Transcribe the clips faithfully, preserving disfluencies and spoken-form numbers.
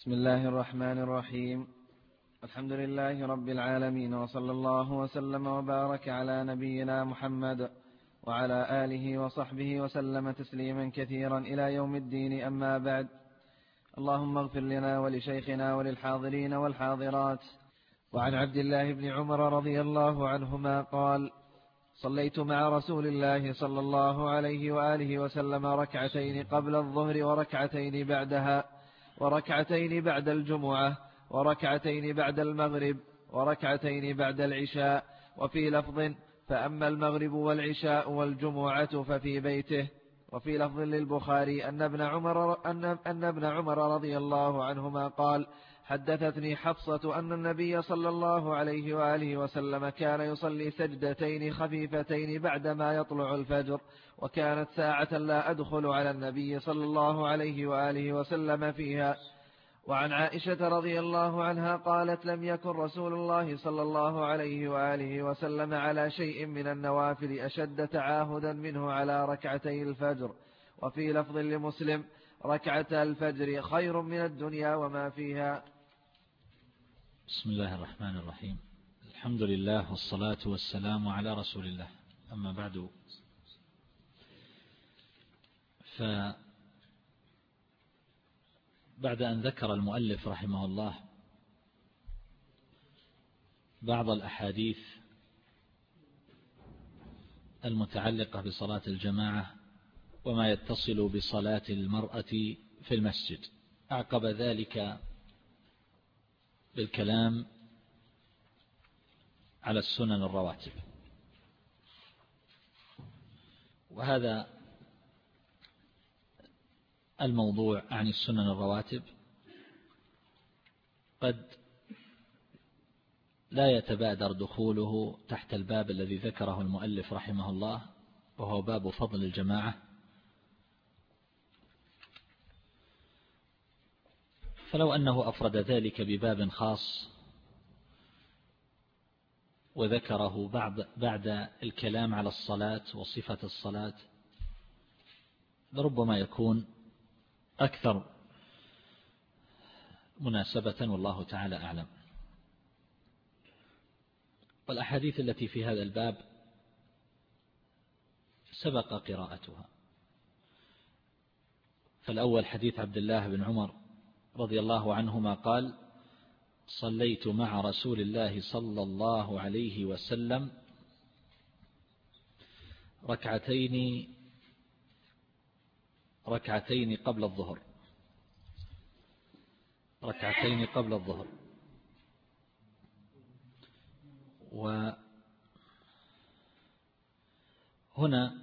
بسم الله الرحمن الرحيم. الحمد لله رب العالمين، وصلى الله وسلم وبارك على نبينا محمد وعلى آله وصحبه وسلم تسليما كثيرا إلى يوم الدين. أما بعد، اللهم اغفر لنا ولشيخنا وللحاضرين والحاضرات. وعن عبد الله بن عمر رضي الله عنهما قال: صليت مع رسول الله صلى الله عليه وآله وسلم ركعتين قبل الظهر وركعتين بعدها، وركعتين بعد الجمعة، وركعتين بعد المغرب، وركعتين بعد العشاء. وفي لفظ: فأما المغرب والعشاء والجمعة ففي بيته. وفي لفظ للبخاري أن ابن عمر, أن, أن ابن عمر رضي الله عنهما قال: حدثتني حفصة أن النبي صلى الله عليه وآله وسلم كان يصلي سجدتين خفيفتين بعدما يطلع الفجر، وكانت ساعة لا أدخل على النبي صلى الله عليه وآله وسلم فيها. وعن عائشة رضي الله عنها قالت: لم يكن رسول الله صلى الله عليه وآله وسلم على شيء من النوافل أشد تعاهدا منه على ركعتي الفجر. وفي لفظ لمسلم: ركعتا الفجر خير من الدنيا وما فيها. بسم الله الرحمن الرحيم. الحمد لله والصلاة والسلام على رسول الله. أما بعد، فبعد أن ذكر المؤلف رحمه الله بعض الأحاديث المتعلقة بصلاة الجماعة وما يتصل بصلاة المرأة في المسجد، أعقب ذلك بالكلام على السنن الرواتب. وهذا الموضوع عن السنن الرواتب قد لا يتبادر دخوله تحت الباب الذي ذكره المؤلف رحمه الله، وهو باب فضل الجماعة. فلو أنه أفرد ذلك بباب خاص وذكره بعد, بعد الكلام على الصلاة وصفة الصلاة لربما يكون أكثر مناسبة، والله تعالى أعلم. والأحاديث التي في هذا الباب سبق قراءتها. فالأول حديث عبد الله بن عمر رضي الله عنهما قال: صليت مع رسول الله صلى الله عليه وسلم ركعتين ركعتين قبل الظهر ركعتين قبل الظهر وهنا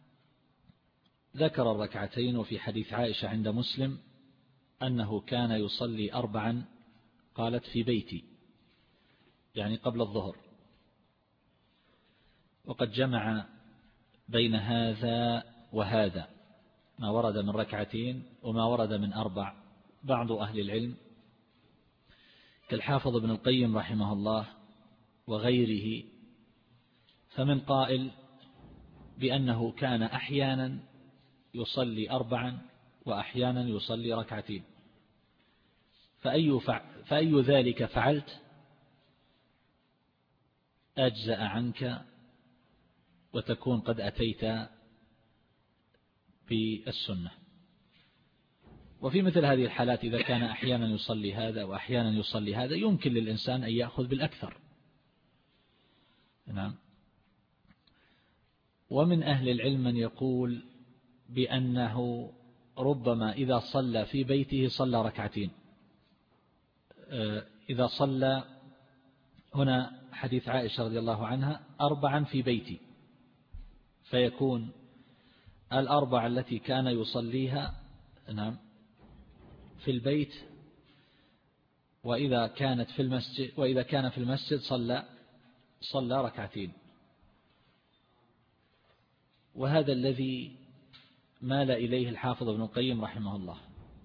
ذكر الركعتين. وفي حديث عائشة عند مسلم أنه كان يصلي أربعا، قالت في بيتي، يعني قبل الظهر. وقد جمع بين هذا وهذا، ما ورد من ركعتين وما ورد من أربع، بعض أهل العلم كالحافظ ابن القيم رحمه الله وغيره، فمن قائل بأنه كان أحيانا يصلي أربعا وأحيانا يصلي ركعتين، فأي, فع... فأي ذلك فعلت أجزأ عنك وتكون قد أتيت بالسنة. وفي مثل هذه الحالات إذا كان أحيانا يصلي هذا وأحيانا يصلي هذا، يمكن للإنسان أن يأخذ بالأكثر. نعم. ومن أهل العلم من يقول بأنه ربما إذا صلى في بيته صلى ركعتين. إذا صلى، هنا حديث عائشة رضي الله عنها أربعا في بيتي، فيكون الأربع التي كان يصليها نعم في البيت، وإذا كانت في المسجد وإذا كان في المسجد صلى صلى ركعتين. وهذا الذي مال إليه الحافظ ابن القيم رحمه الله.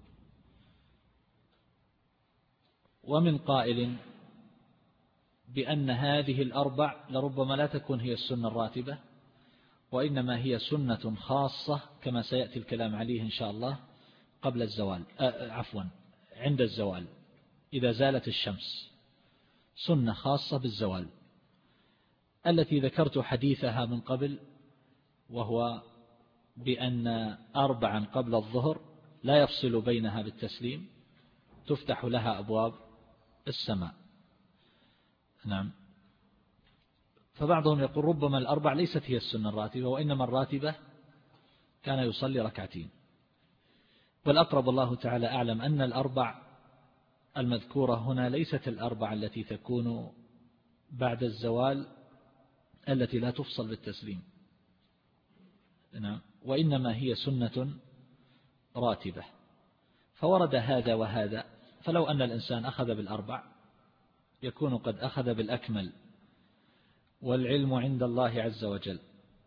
ومن قائل بأن هذه الأربع لربما لا تكون هي السنة الراتبة، وإنما هي سنة خاصة كما سيأتي الكلام عليه إن شاء الله قبل الزوال، عفوا عند الزوال إذا زالت الشمس، سنة خاصة بالزوال التي ذكرت حديثها من قبل، وهو بأن أربعا قبل الظهر لا يفصل بينها بالتسليم تفتح لها أبواب السماء. نعم. فبعضهم يقول ربما الأربع ليست هي السنة الراتبة، وإنما الراتبة كان يصلي ركعتين. والأقرب الله تعالى أعلم أن الأربع المذكورة هنا ليست الأربع التي تكون بعد الزوال التي لا تفصل بالتسليم، نعم، وإنما هي سنة راتبة. فورد هذا وهذا، فلو أن الإنسان أخذ بالأربع يكون قد أخذ بالأكمل، والعلم عند الله عز وجل.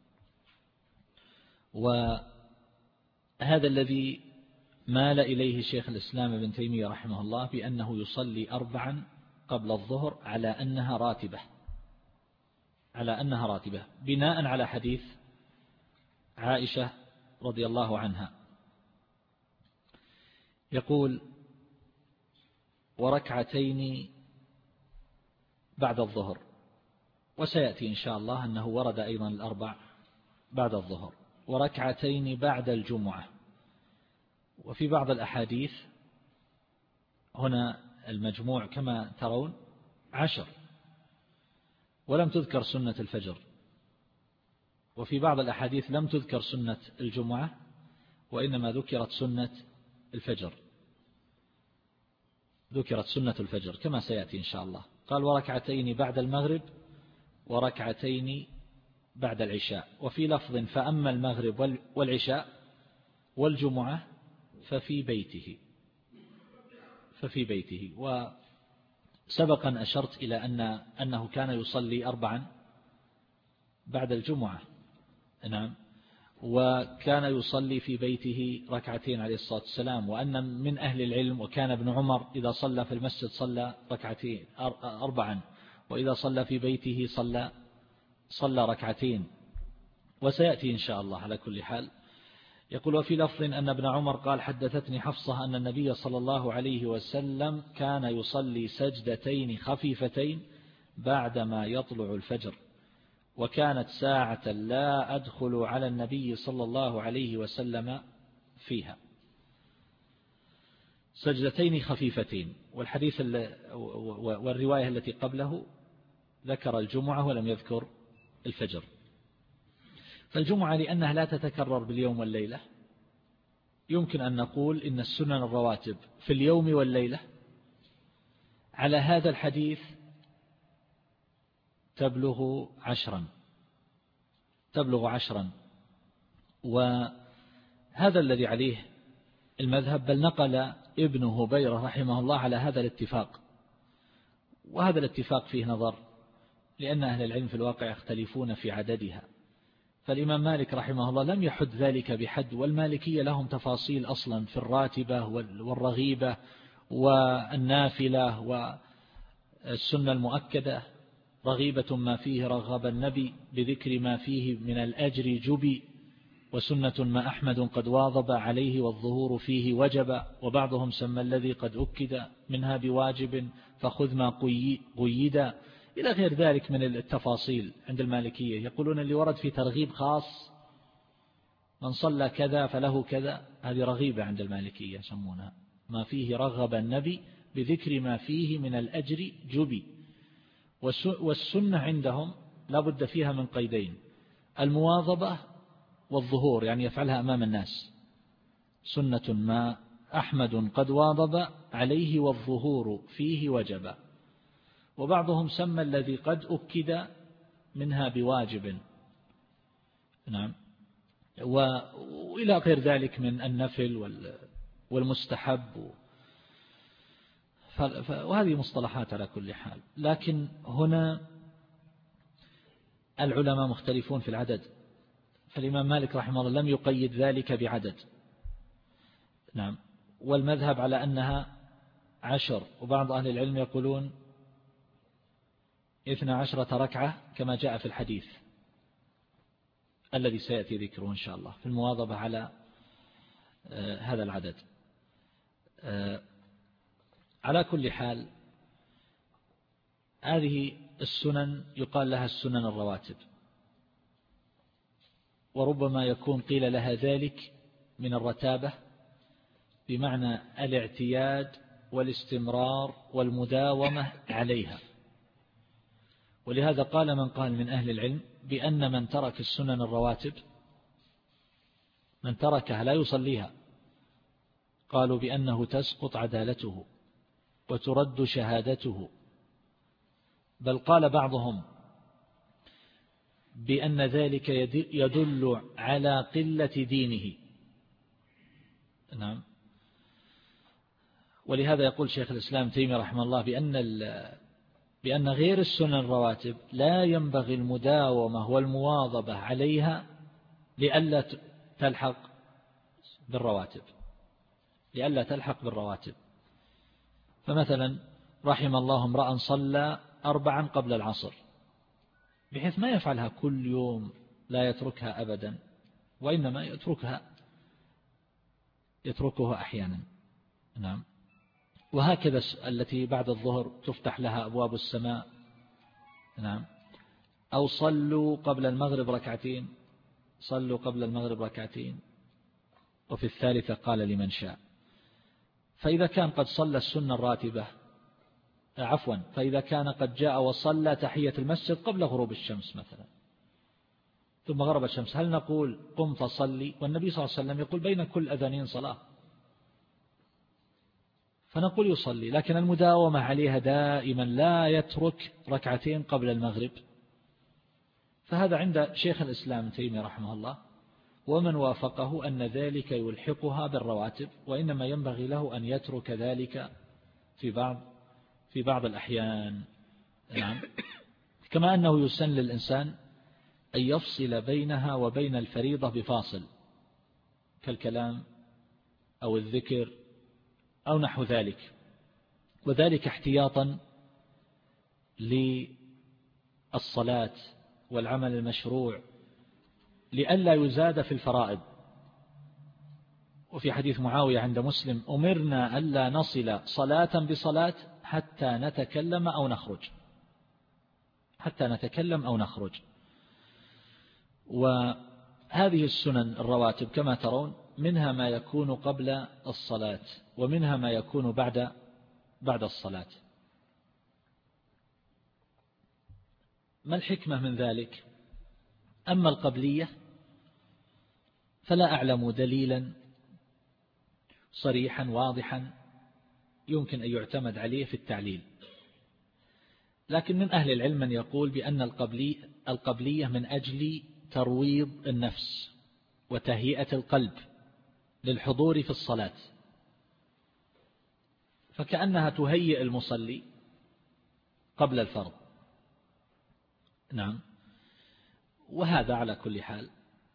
وهذا الذي مال إليه شيخ الإسلام ابن تيمية رحمه الله، بأنه يصلي أربعا قبل الظهر على أنها راتبة، على أنها راتبة بناء على حديث عائشة رضي الله عنها. يقول وركعتين بعد الظهر، وسيأتي إن شاء الله أنه ورد أيضا الأربع بعد الظهر، وركعتين بعد الجمعة. وفي بعض الأحاديث هنا المجموع كما ترون عشر، ولم تذكر سنة الفجر. وفي بعض الأحاديث لم تذكر سنة الجمعة، وإنما ذكرت سنة الفجر، ذكرت سنة الفجر كما سيأتي إن شاء الله. قال وركعتين بعد المغرب وركعتين بعد العشاء. وفي لفظ فأما المغرب والعشاء والجمعة ففي بيته، ففي بيته. وسبقا أشرت إلى أن أنه كان يصلي أربعا بعد الجمعة، نعم، وكان يصلي في بيته ركعتين عليه الصلاة والسلام. وأن من أهل العلم وكان ابن عمر إذا صلى في المسجد صلى ركعتين أربعا، وإذا صلى في بيته صلى صلى ركعتين، وسيأتي إن شاء الله. على كل حال يقول وفي لفظ أن ابن عمر قال حدثتني حفصة أن النبي صلى الله عليه وسلم كان يصلي سجدتين خفيفتين بعدما يطلع الفجر، وكانت ساعة لا أدخل على النبي صلى الله عليه وسلم فيها. سجدتين خفيفتين. والحديث والرواية التي قبله ذكر الجمعة ولم يذكر الفجر. فالجمعة لأنها لا تتكرر باليوم والليلة، يمكن أن نقول إن السنن الرواتب في اليوم والليلة على هذا الحديث تبلغ عشرا، تبلغ عشرا. وهذا الذي عليه المذهب، بل نقل ابن هبيرة رحمه الله على هذا الاتفاق. وهذا الاتفاق فيه نظر، لأن أهل العلم في الواقع يختلفون في عددها. فالإمام مالك رحمه الله لم يحد ذلك بحد، والمالكية لهم تفاصيل أصلا في الراتبة والرغيبة والنافلة والسنة المؤكدة. رغيبة ما فيه رغب النبي بذكر ما فيه من الأجر جبي، وسنة ما أحمد قد واظب عليه والظهور فيه وجب، وبعضهم سمى الذي قد أكد منها بواجب فخذ ما قيدا، إلى غير ذلك من التفاصيل. عند المالكية يقولون اللي ورد في ترغيب خاص، من صلى كذا فله كذا، هذه رغيبة عند المالكية يسمونها، ما فيه رغب النبي بذكر ما فيه من الأجر جبي. والسنة عندهم لا بد فيها من قيدين: المواظبة والظهور، يعني يفعلها أمام الناس. سنة ما أحمد قد واظب عليه والظهور فيه وجب. وبعضهم سمى الذي قد أكد منها بواجب، نعم، وإلى غير ذلك من النفل والمستحب، وهذه مصطلحات على كل حال. لكن هنا العلماء مختلفون في العدد، فالإمام مالك رحمه الله لم يقيد ذلك بعدد، نعم، والمذهب على أنها عشر. وبعض أهل العلم يقولون اثنى عشرة ركعة كما جاء في الحديث الذي سيأتي ذكره إن شاء الله في المواظبة على هذا العدد. على كل حال هذه السنن يقال لها السنن الرواتب، وربما يكون قيل لها ذلك من الرتابة بمعنى الاعتياد والاستمرار والمداومة عليها. ولهذا قال من قال من أهل العلم بأن من ترك السنن الرواتب، من تركها لا يصليها، قالوا بأنه تسقط عدالته وترد شهادته، بل قال بعضهم بأن ذلك يدل على قلة دينه. نعم. ولهذا يقول شيخ الإسلام تيمية رحمه الله بأن بأن غير السنن الرواتب لا ينبغي المداومة والمواظبة عليها لئلا تلحق بالرواتب لئلا تلحق بالرواتب فمثلا رحم الله امرأ صلى أربعا قبل العصر، بحيث ما يفعلها كل يوم، لا يتركها أبدا، وإنما يتركها يتركها أحيانا. نعم. وهكذا التي بعد الظهر تفتح لها أبواب السماء. نعم. أو صلوا قبل المغرب ركعتين، صلوا قبل المغرب ركعتين، وفي الثالثة قال لمن شاء. فإذا كان قد صلى السنة الراتبة عفوا فإذا كان قد جاء وصلى تحية المسجد قبل غروب الشمس مثلا ثم غربت الشمس، هل نقول قم فصلي؟ والنبي صلى الله عليه وسلم يقول بين كل أذانين صلاة، فنقول يصلي، لكن المداومة عليها دائما لا يترك ركعتين قبل المغرب، فهذا عند شيخ الإسلام تيمية رحمه الله ومن وافقه أن ذلك يلحقها بالرواتب، وإنما ينبغي له أن يترك ذلك في بعض في بعض الأحيان. نعم. كما أنه يسن للإنسان أن يفصل بينها وبين الفريضة بفاصل كالكلام أو الذكر أو نحو ذلك، وذلك احتياطا للصلاة والعمل المشروع لئلا يزاد في الفرائض. وفي حديث معاوية عند مسلم أمرنا ألا نصل صلاة بصلاة حتى نتكلم أو نخرج حتى نتكلم أو نخرج. وهذه السنن الرواتب كما ترون منها ما يكون قبل الصلاة ومنها ما يكون بعد بعد الصلاة. ما الحكمة من ذلك؟ أما القبلية فلا أعلم دليلا صريحا واضحا يمكن أن يعتمد عليه في التعليل، لكن من أهل العلم من يقول بأن القبلي القبلية من أجل ترويض النفس وتهيئة القلب للحضور في الصلاة، فكأنها تهيئ المصلي قبل الفرض. نعم. وهذا على كل حال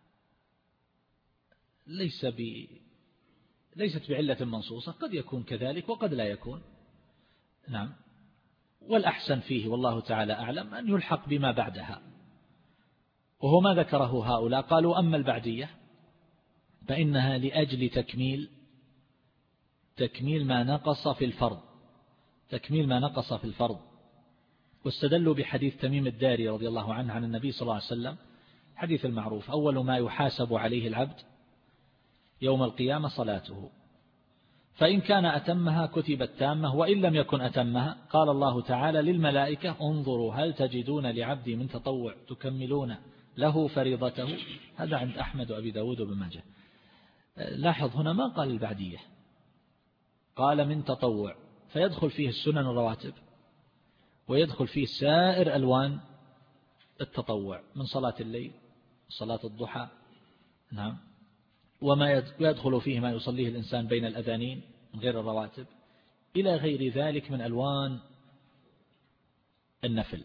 ليس ب ليست بعلة منصوصة، قد يكون كذلك وقد لا يكون. نعم. والأحسن فيه والله تعالى أعلم أن يلحق بما بعدها، وهو ما ذكره هؤلاء، قالوا أما البعدية فإنها لأجل تكميل تكميل ما نقص في الفرض تكميل ما نقص في الفرض واستدلوا بحديث تميم الداري رضي الله عنه عن النبي صلى الله عليه وسلم، حديث المعروف: أول ما يحاسب عليه العبد يوم القيامة صلاته، فإن كان أتمها كتبت تامة، وإن لم يكن أتمها قال الله تعالى للملائكة: انظروا هل تجدون لعبدي من تطوع تكملون له فريضته. هذا عند أحمد وأبي داود وابن ماجه. لاحظ هنا ما قال البعدية، قال من تطوع، فيدخل فيه السنن الرواتب ويدخل فيه سائر ألوان التطوع من صلاة الليل، صلاة الضحى. نعم. وما يدخل فيه ما يصليه الإنسان بين الأذانين من غير الرواتب إلى غير ذلك من ألوان النفل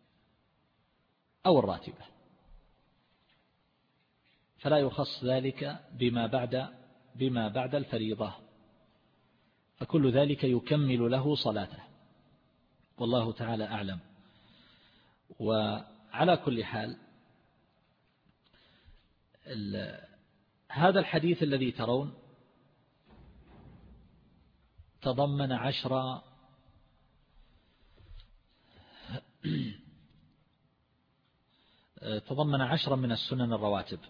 أو الراتبة، فلا يخص ذلك بما بعد بما بعد الفريضة، فكل ذلك يكمل له صلاته، والله تعالى أعلم. وعلى كل حال هذا الحديث الذي ترون تضمن عشر تضمن عشرا من السنن الرواتب.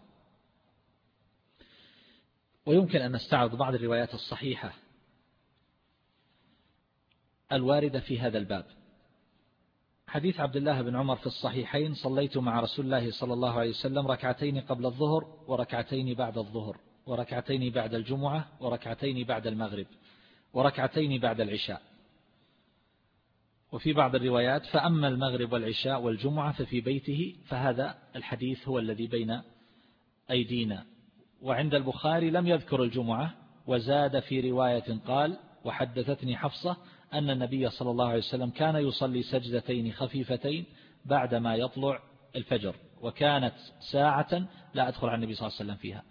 ويمكن أن نستعرض بعض الروايات الصحيحة الواردة في هذا الباب. حديث عبد الله بن عمر في الصحيحين: صليت مع رسول الله صلى الله عليه وسلم ركعتين قبل الظهر وركعتين بعد الظهر وركعتين بعد الجمعة وركعتين بعد المغرب وركعتين بعد العشاء. وفي بعض الروايات: فأما المغرب والعشاء والجمعة ففي بيته. فهذا الحديث هو الذي بين أيدينا. وعند البخاري لم يذكر الجمعة، وزاد في رواية قال: وحدثتني حفصة أن النبي صلى الله عليه وسلم كان يصلي سجدتين خفيفتين بعدما يطلع الفجر، وكانت ساعة لا أدخل على النبي صلى الله عليه وسلم فيها.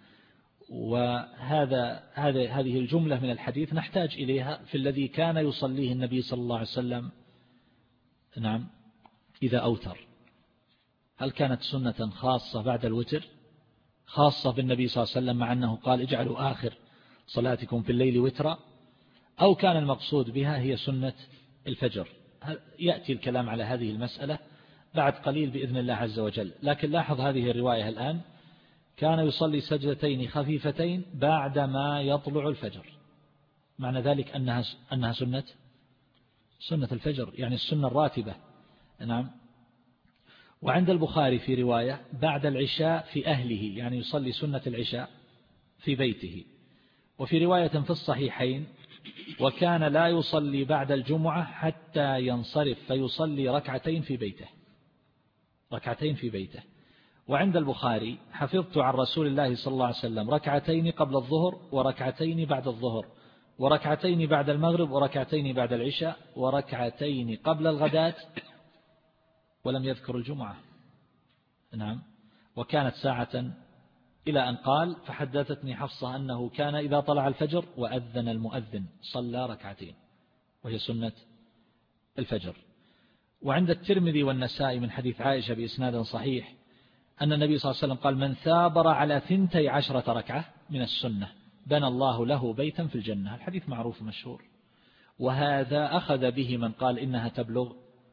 وهذا هذه الجملة من الحديث نحتاج إليها في الذي كان يصليه النبي صلى الله عليه وسلم نعم إذا أوتر. هل كانت سنة خاصة بعد الوتر خاصة بالنبي صلى الله عليه وسلم، مع أنه قال: اجعلوا آخر صلاتكم في الليل وترا، أو كان المقصود بها هي سنة الفجر؟ يأتي الكلام على هذه المسألة بعد قليل بإذن الله عز وجل. لكن لاحظ هذه الرواية الآن: كان يصلي سجدتين خفيفتين بعدما يطلع الفجر. معنى ذلك أنها أنها سنة سنة الفجر، يعني السنة الراتبة. نعم. وعند البخاري في رواية: بعد العشاء في أهله، يعني يصلي سنة العشاء في بيته. وفي رواية في الصحيحين: وكان لا يصلي بعد الجمعة حتى ينصرف فيصلي ركعتين في بيته ركعتين في بيته. وعند البخاري: حفظت عن رسول الله صلى الله عليه وسلم ركعتين قبل الظهر وركعتين بعد الظهر وركعتين بعد المغرب وركعتين بعد العشاء وركعتين قبل الغداة، ولم يذكر الجمعة. نعم. وكانت ساعة، إلى أن قال: فحدثتني حفصة أنه كان إذا طلع الفجر وأذن المؤذن صلى ركعتين، وهي سنة الفجر. وعند الترمذي والنسائي من حديث عائشة بإسناد صحيح أن النبي صلى الله عليه وسلم قال: من ثابر على ثنتي عشرة ركعة من السنة بنى الله له بيتا في الجنة. الحديث معروف مشهور، وهذا أخذ به من قال إنها تبلغ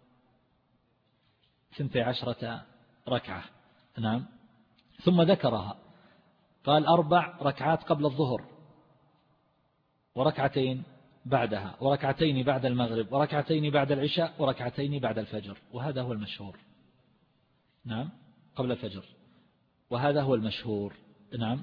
ثنتي عشرة ركعة. نعم. ثم ذكرها، قال: أربع ركعات قبل الظهر وركعتين بعدها وركعتين بعد المغرب وركعتين بعد العشاء وركعتين بعد الفجر، وهذا هو المشهور. نعم. قبل الفجر، وهذا هو المشهور. نعم.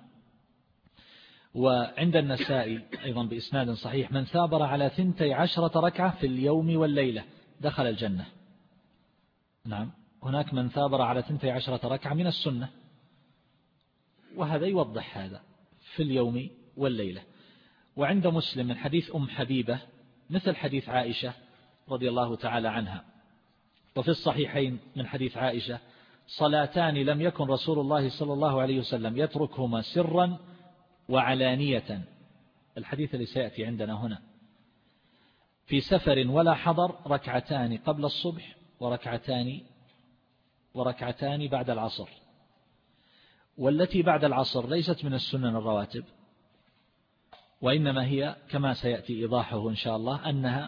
وعند النسائي أيضا بإسناد صحيح: من ثابر على ثنتي عشرة ركعة في اليوم والليلة دخل الجنة. نعم. هناك من ثابر على ثنتي عشرة ركعة من السنة، وهذا يوضح هذا في اليوم والليلة. وعند مسلم من حديث أم حبيبة مثل حديث عائشة رضي الله تعالى عنها. وفي الصحيحين من حديث عائشة: صلاتان لم يكن رسول الله صلى الله عليه وسلم يتركهما سرا وعلانية، الحديث اللي سيأتي عندنا هنا: في سفر ولا حضر، ركعتان قبل الصبح وركعتان وركعتان بعد العصر. والتي بعد العصر ليست من السنن الرواتب، وإنما هي كما سيأتي إيضاحه إن شاء الله أنها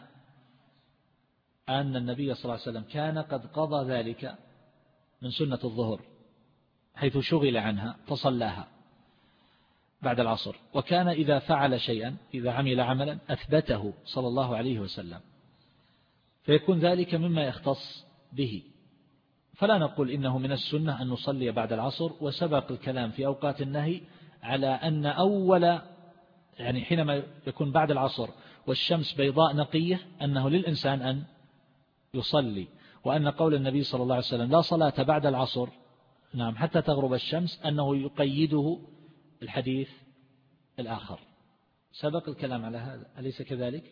أن النبي صلى الله عليه وسلم كان قد قضى ذلك من سنة الظهر، حيث شغل عنها فصلاها بعد العصر. وكان إذا فعل شيئا، إذا عمل عملا، أثبته صلى الله عليه وسلم، فيكون ذلك مما يختص به. فلا نقول إنه من السنة أن نصلي بعد العصر. وسبق الكلام في أوقات النهي على أن أول يعني حينما يكون بعد العصر والشمس بيضاء نقية أنه للإنسان أن يصلي، وأن قول النبي صلى الله عليه وسلم: لا صلاة بعد العصر نعم حتى تغرب الشمس، أنه يقيده الحديث الآخر. سبق الكلام على هذا، أليس كذلك؟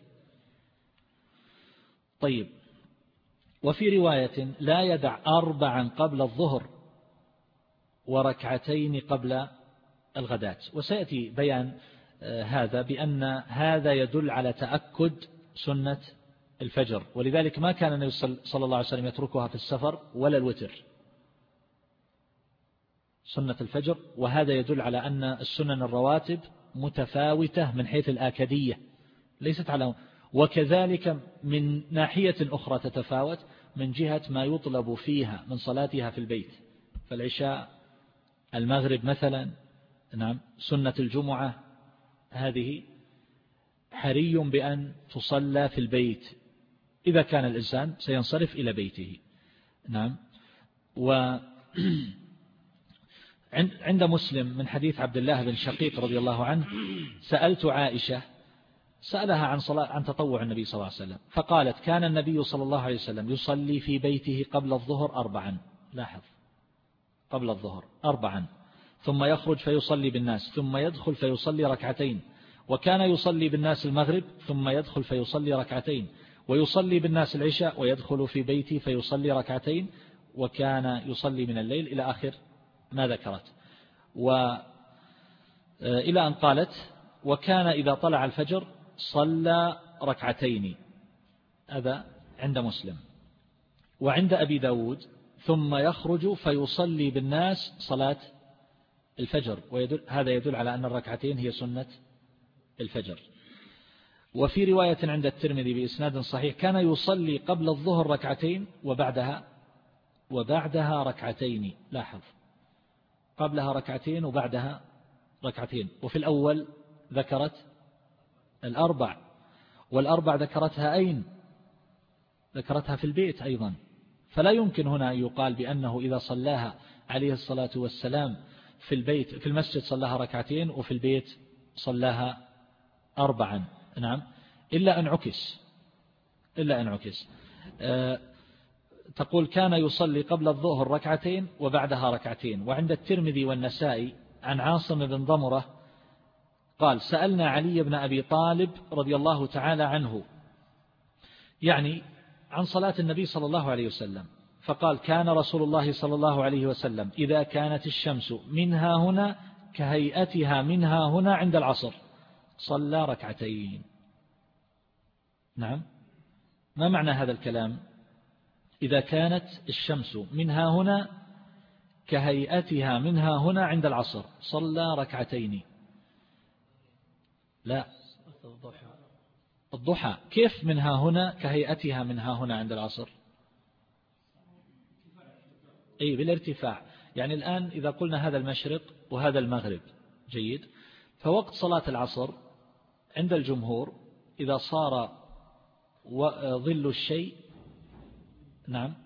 طيب. وفي رواية: لا يدع أربعا قبل الظهر وركعتين قبل الغداة. وسيأتي بيان هذا بأن هذا يدل على تأكد سنة الفجر، ولذلك ما كان النبي صلى الله عليه وسلم يتركها في السفر ولا الوتر، سنة الفجر. وهذا يدل على أن السنن الرواتب متفاوتة من حيث الآكدية، ليست على وكذلك من ناحية أخرى تتفاوت من جهة ما يطلب فيها من صلاتها في البيت. فالعشاء، المغرب مثلا، نعم، سنة الجمعة، هذه حري بأن تصلى في البيت إذا كان الإنسان سينصرف إلى بيته. نعم. و عند مسلم من حديث عبد الله بن شقيق رضي الله عنه: سألت عائشة، سألها عن صلاة عن تطوع النبي صلى الله عليه وسلم، فقالت: كان النبي صلى الله عليه وسلم يصلي في بيته قبل الظهر أربعا، لاحظ، قبل الظهر أربعا، ثم يخرج فيصلي بالناس، ثم يدخل فيصلي ركعتين، وكان يصلي بالناس المغرب ثم يدخل فيصلي ركعتين، ويصلي بالناس العشاء ويدخل في بيتي فيصلي ركعتين، وكان يصلي من الليل إلى آخر ما ذكرت. وإلى أن قالت: وكان إذا طلع الفجر صلى ركعتين. هذا عند مسلم. وعند أبي داود: ثم يخرج فيصلي بالناس صلاة الفجر، ويدل هذا يدل على أن الركعتين هي سنة الفجر. وفي رواية عند الترمذي بإسناد صحيح: كان يصلي قبل الظهر ركعتين وبعدها وبعدها ركعتين. لاحظ، قبلها ركعتين وبعدها ركعتين. وفي الأول ذكرت الأربع، والأربع ذكرتها أين؟ ذكرتها في البيت أيضا. فلا يمكن هنا أن يقال بأنه إذا صلاها عليه الصلاة والسلام في البيت في المسجد صلاها ركعتين وفي البيت صلاها أربعا. نعم، إلا أن عكس إلا أن عكس أه تقول: كان يصلي قبل الظهر ركعتين وبعدها ركعتين. وعند الترمذي والنسائي عن عاصم بن ضمرة قال: سألنا علي بن أبي طالب رضي الله تعالى عنه، يعني عن صلاة النبي صلى الله عليه وسلم، فقال: كان رسول الله صلى الله عليه وسلم إذا كانت الشمس منها هنا كهيئتها منها هنا عند العصر صلى ركعتين. نعم، ما معنى هذا الكلام؟ إذا كانت الشمس منها هنا كهيئتها منها هنا عند العصر صلى ركعتين. لا، الضحى كيف منها هنا كهيئتها منها هنا عند العصر؟ أي بالارتفاع. يعني الآن إذا قلنا هذا المشرق وهذا المغرب، جيد، فوقت صلاة العصر عند الجمهور إذا صار ظل الشيء، نعم،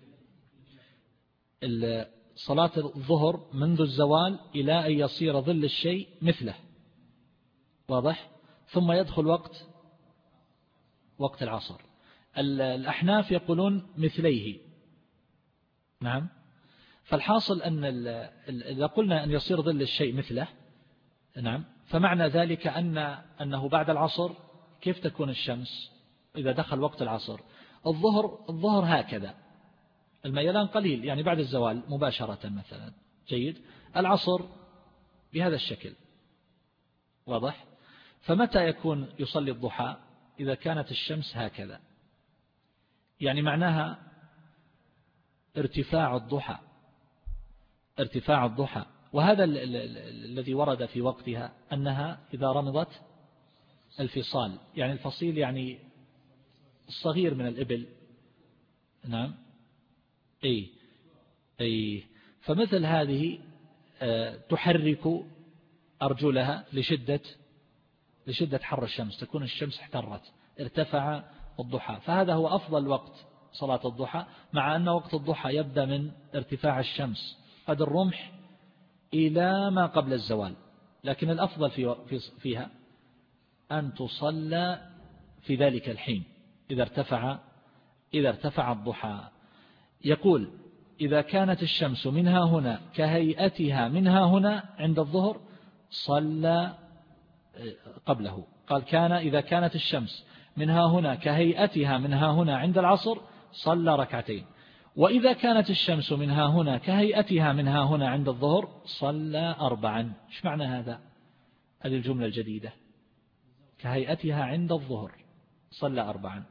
صلاة الظهر منذ الزوال إلى أن يصير ظل الشيء مثله، واضح، ثم يدخل وقت وقت العصر. الأحناف يقولون مثليه. نعم، فالحاصل أن إذا قلنا أن يصير ظل الشيء مثله، نعم، فمعنى ذلك أن أنه بعد العصر كيف تكون الشمس إذا دخل وقت العصر؟ الظهر الظهر هكذا، الميلان قليل، يعني بعد الزوال مباشرة مثلا، جيد، العصر بهذا الشكل، واضح. فمتى يكون يصلي الضحى؟ إذا كانت الشمس هكذا، يعني معناها ارتفاع الضحى ارتفاع الضحى وهذا الذي ورد في وقتها أنها إذا رمضت الفصال، يعني الفصيل يعني الصغير من الإبل. نعم، أي أي فمثل هذه تحرك أرجلها لشدة لشدة حر الشمس، تكون الشمس احترت، ارتفع الضحى، فهذا هو أفضل وقت صلاة الضحى، مع أن وقت الضحى يبدأ من ارتفاع الشمس قد الرمح إلى ما قبل الزوال، لكن الأفضل في فيها أن تصلى في ذلك الحين إذا ارتفع إذا ارتفع الضحى. يقول: إذا كانت الشمس منها هنا كهيئتها منها هنا عند الظهر صلى قبله. قال: كان إذا كانت الشمس منها هنا كهيئتها منها هنا عند العصر صلى ركعتين، وإذا كانت الشمس منها هنا كهيئتها منها هنا عند الظهر صلى أربعا. إيش معنى هذا؟ هذه الجملة الجديدة، كهيئتها عند الظهر صلى أربعا.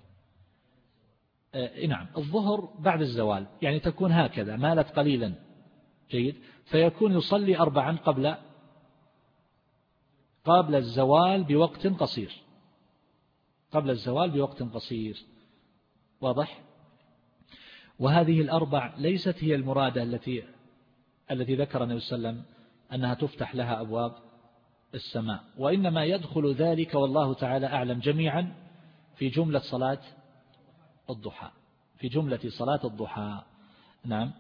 آه نعم، الظهر بعد الزوال، يعني تكون هكذا مالت قليلا، جيد، فيكون يصلي أربعا قبل قبل الزوال بوقت قصير، قبل الزوال بوقت قصير. واضح؟ وهذه الأربع ليست هي المرادة التي التي ذكر النبي صلى الله عليه وسلم أنها تفتح لها أبواب السماء، وإنما يدخل ذلك والله تعالى أعلم جميعا في جملة صلاة الضحى، في جملة صلاة الضحى. نعم.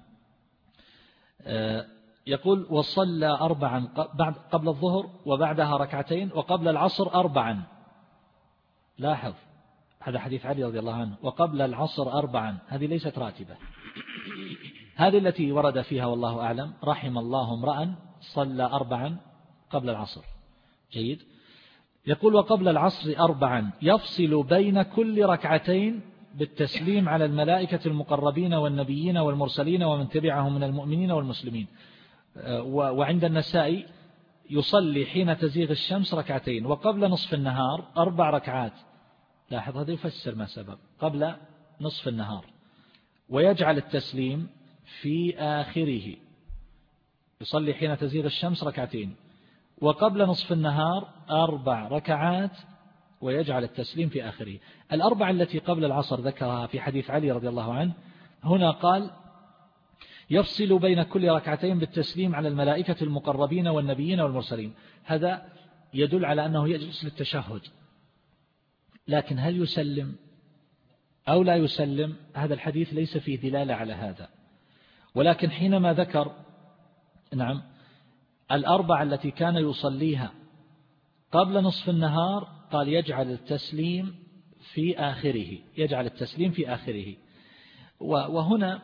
يقول وصلى أربعا بعد قبل الظهر وبعدها ركعتين وقبل العصر أربعا. لاحظ هذا حديث علي رضي الله عنه، وقبل العصر أربعا، هذه ليست راتبة، هذه التي ورد فيها والله أعلم رحم الله امرأ صلى أربعا قبل العصر. جيد. يقول وقبل العصر أربعا يفصل بين كل ركعتين بالتسليم على الملائكة المقربين والنبيين والمرسلين ومن تبعهم من المؤمنين والمسلمين. وعند النسائي يصلي حين تزيغ الشمس ركعتين، وقبل نصف النهار أربع ركعات. لاحظ هذا يفسر ما سبب قبل نصف النهار، ويجعل التسليم في آخره. يصلي حين تزيغ الشمس ركعتين، وقبل نصف النهار أربع ركعات، ويجعل التسليم في آخره. الأربع التي قبل العصر ذكرها في حديث علي رضي الله عنه، هنا قال يفصل بين كل ركعتين بالتسليم على الملائكة المقربين والنبيين والمرسلين. هذا يدل على أنه يجلس للتشهد، لكن هل يسلم أو لا يسلم؟ هذا الحديث ليس فيه دلالة على هذا. ولكن حينما ذكر نعم الأربع التي كان يصليها قبل نصف النهار قال يجعل التسليم في آخره، يجعل التسليم في آخره. وهنا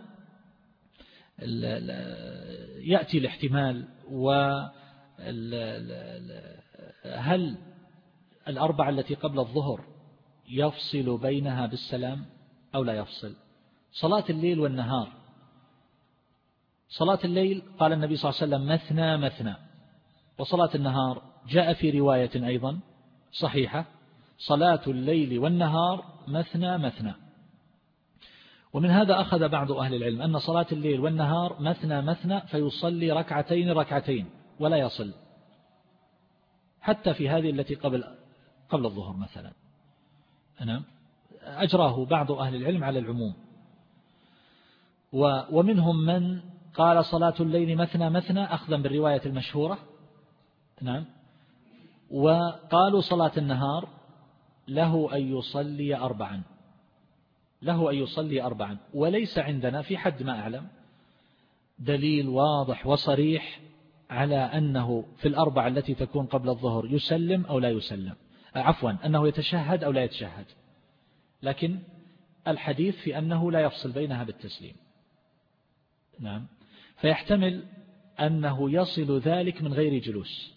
يأتي الاحتمال، وهل الأربع التي قبل الظهر يفصل بينها بالسلام أو لا يفصل؟ صلاة الليل والنهار، صلاة الليل قال النبي صلى الله عليه وسلم مثنى مثنى، وصلاة النهار جاء في رواية أيضا صحيحة صلاة الليل والنهار مثنى مثنى. ومن هذا أخذ بعض أهل العلم أن صلاة الليل والنهار مثنى مثنى، فيصلي ركعتين ركعتين ولا يصل، حتى في هذه التي قبل قبل الظهر مثلا. أنا أجراه بعض أهل العلم على العموم. ومنهم من قال صلاة الليل مثنى مثنى أخذا بالرواية المشهورة، نعم، وقالوا صلاة النهار له أن يصلي أربعا، له أن يصلي أربعا. وليس عندنا في حد ما أعلم دليل واضح وصريح على أنه في الأربع التي تكون قبل الظهر يسلم أو لا يسلم، عفوا أنه يتشهد أو لا يتشهد، لكن الحديث في أنه لا يفصل بينها بالتسليم. نعم. فيحتمل أنه يصل ذلك من غير جلوس،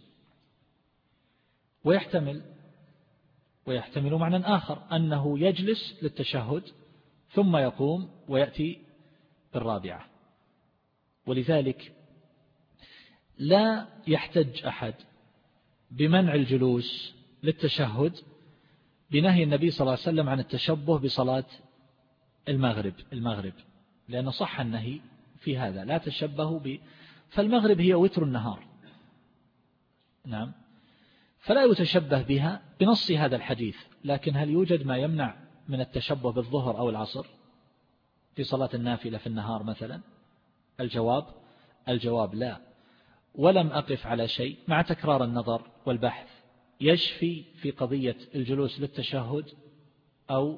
ويحتمل ويحتمل معنى آخر أنه يجلس للتشهد ثم يقوم ويأتي بالرابعة. ولذلك لا يحتج أحد بمنع الجلوس للتشهد بنهي النبي صلى الله عليه وسلم عن التشبه بصلاة المغرب المغرب لأن صح النهي في هذا، لا تشبهوا ب فالمغرب هي وتر النهار. نعم. فلا يتشبه بها بنص هذا الحديث. لكن هل يوجد ما يمنع من التشبه بالظهر أو العصر في صلاة النافلة في النهار مثلا؟ الجواب الجواب لا. ولم أقف على شيء مع تكرار النظر والبحث يشفي في قضية الجلوس للتشهد أو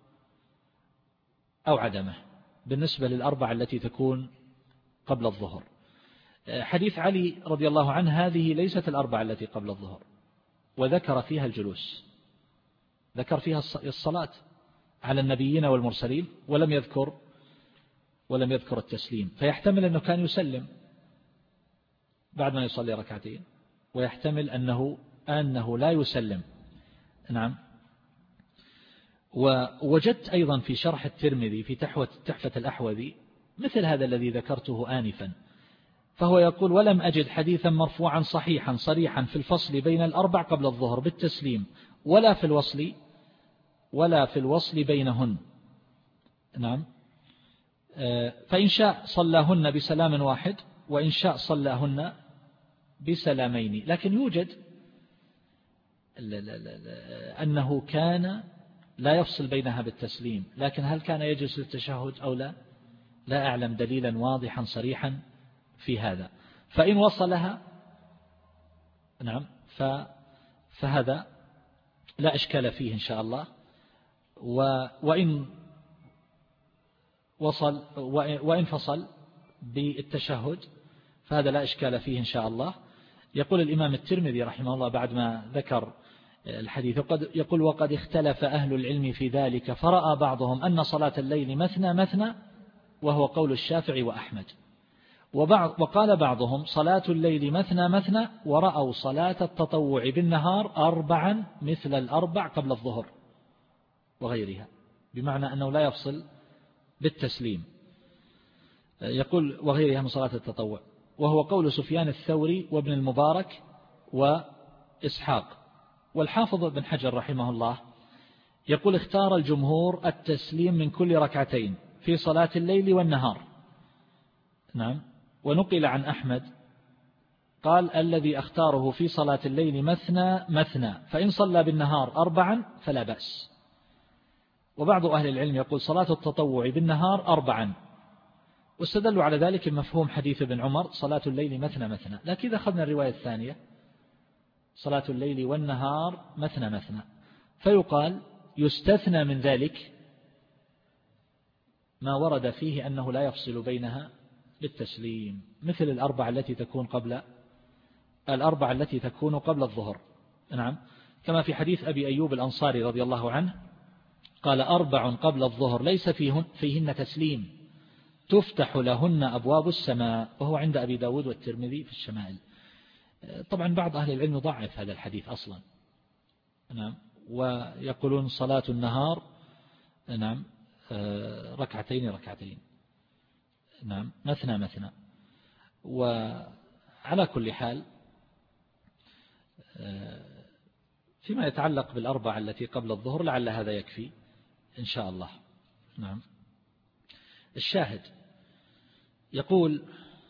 أو عدمه بالنسبة للأربع التي تكون قبل الظهر. حديث علي رضي الله عنه هذه ليست الأربع التي قبل الظهر، وذكر فيها الجلوس، ذكر فيها الصلاة على النبيين والمرسلين، ولم يذكر ولم يذكر التسليم. فيحتمل أنه كان يسلم بعد ما يصلي ركعتين، ويحتمل أنه أنه لا يسلم. نعم. ووجدت أيضا في شرح الترمذي في تحفة الأحوذي مثل هذا الذي ذكرته آنفا، فهو يقول ولم أجد حديثا مرفوعا صحيحا صريحا في الفصل بين الأربع قبل الظهر بالتسليم ولا في الوصل ولا في الوصل بينهن. نعم. فإن شاء صلاهن بسلام واحد، وإن شاء صلاهن بسلامين. لكن يوجد أنه كان لا يفصل بينها بالتسليم، لكن هل كان يجلس للتشهد أو لا؟ لا أعلم دليلا واضحا صريحا في هذا. فإن وصلها نعم فهذا لا إشكال فيه إن شاء الله. وإن وصل وإن فصل بالتشهد فهذا لا إشكال فيه إن شاء الله. يقول الإمام الترمذي رحمه الله بعد ما ذكر الحديث يقول: وقد اختلف أهل العلم في ذلك، فرأى بعضهم أن صلاة الليل مثنى مثنى، وهو قول الشافعي وأحمد، وبعض وقال بعضهم صلاة الليل مثنى مثنى، ورأوا صلاة التطوع بالنهار أربعا مثل الأربع قبل الظهر وغيرها، بمعنى أنه لا يفصل بالتسليم. يقول وغيرها من صلاة التطوع، وهو قول سفيان الثوري وابن المبارك وإسحاق. والحافظ ابن حجر رحمه الله يقول: اختار الجمهور التسليم من كل ركعتين في صلاة الليل والنهار. نعم. ونقل عن أحمد قال: الذي اختاره في صلاة الليل مثنى مثنى، فإن صلى بالنهار أربعا فلا بأس. وبعض أهل العلم يقول صلاة التطوع بالنهار أربعا، واستدلوا على ذلك بمفهوم حديث ابن عمر صلاة الليل مثنى مثنى. لكن إذا أخذنا الرواية الثانية صلاة الليل والنهار مثنى مثنى، فيقال يستثنى من ذلك ما ورد فيه أنه لا يفصل بينها بالتسليم، مثل الأربع التي تكون قبل الأربع التي تكون قبل الظهر. نعم. كما في حديث أبي أيوب الأنصاري رضي الله عنه قال: أربع قبل الظهر ليس فيهن, فيهن تسليم، تفتح لهن أبواب السماء، وهو عند أبي داود والترمذي في الشمائل. طبعا بعض أهل العلم ضعف هذا الحديث أصلا. نعم. ويقولون صلاة النهار نعم ركعتين ركعتين نعم مثنى مثنى. وعلى كل حال فيما يتعلق بالأربع التي قبل الظهر لعل هذا يكفي إن شاء الله. نعم. الشاهد يقول